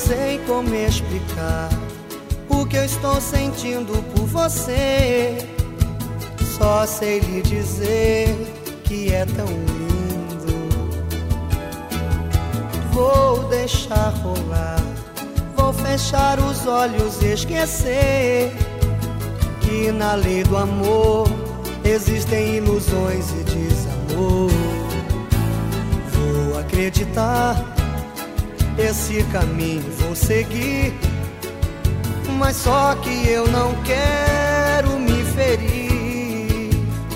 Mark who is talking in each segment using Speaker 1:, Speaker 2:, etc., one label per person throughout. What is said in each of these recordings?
Speaker 1: sei como explicar o que eu estou sentindo por você. Só sei lhe dizer que é tão lindo. Vou deixar rolar, vou fechar os olhos e esquecer que na lei do amor existem ilusões e desamor. Vou acreditar, esse caminho vou seguir, mas só que eu não quero me ferir.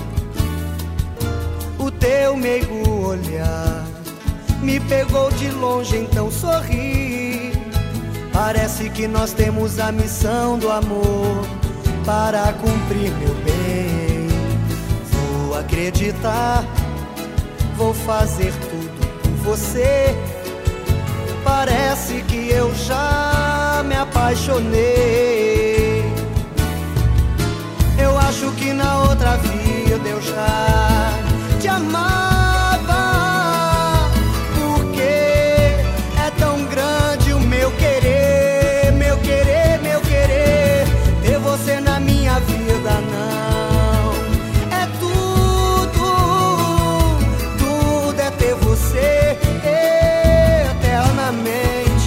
Speaker 1: O teu meigo olhar me pegou de longe, então sorri. Parece que nós temos a missão do amor para cumprir, meu bem. Vou acreditar, vou fazer tudo por você. Parece que eu já me apaixonei. Eu acho que na outra vida eu já te amava, porque é tão grande o meu querer, meu querer, meu querer. Ter você na minha vida não é tudo, tudo é ter você eternamente.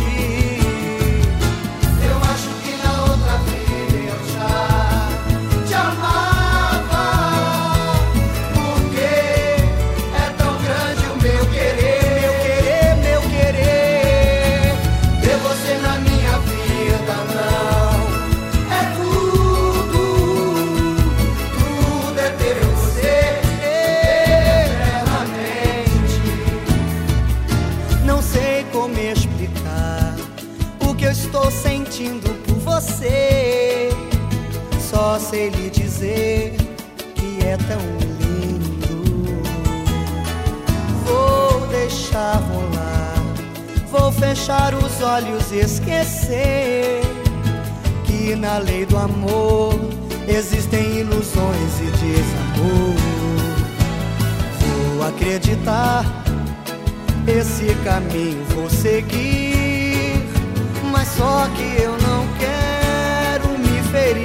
Speaker 1: Eu acho que na outra vida eu já te amava, porque é tão grande o meu querer, meu querer, meu querer. Ter você na minha vida não é tudo, tudo é ter você eternamente. Não sei como explicar o que eu estou sentindo por você. Só sei lhe dizer que é tão lindo. Vou deixar rolar, vou fechar os olhos e esquecer que na lei do amor existem ilusões e desamor. Vou acreditar, esse caminho vou seguir, mas só que eu não quero me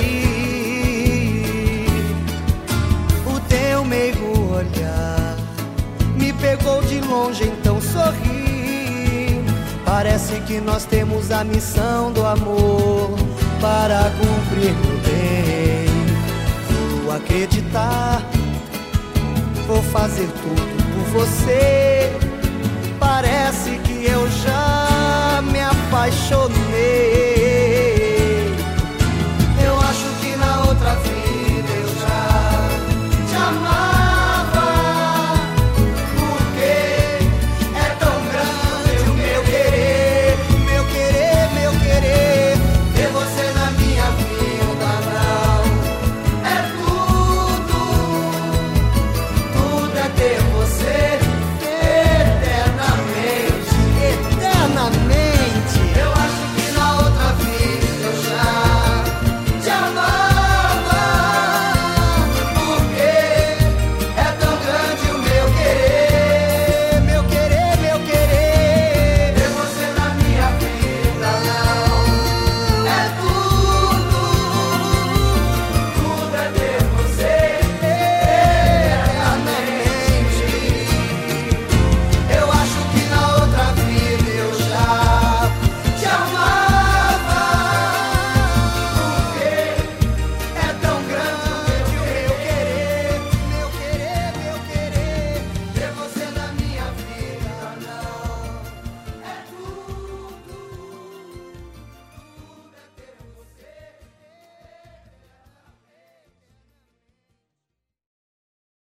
Speaker 1: ferir. O teu meigo olhar me pegou de longe, então sorri. Parece que nós temos a missão do amor para cumprir, meu bem. Vou acreditar, vou fazer tudo por você. Parece que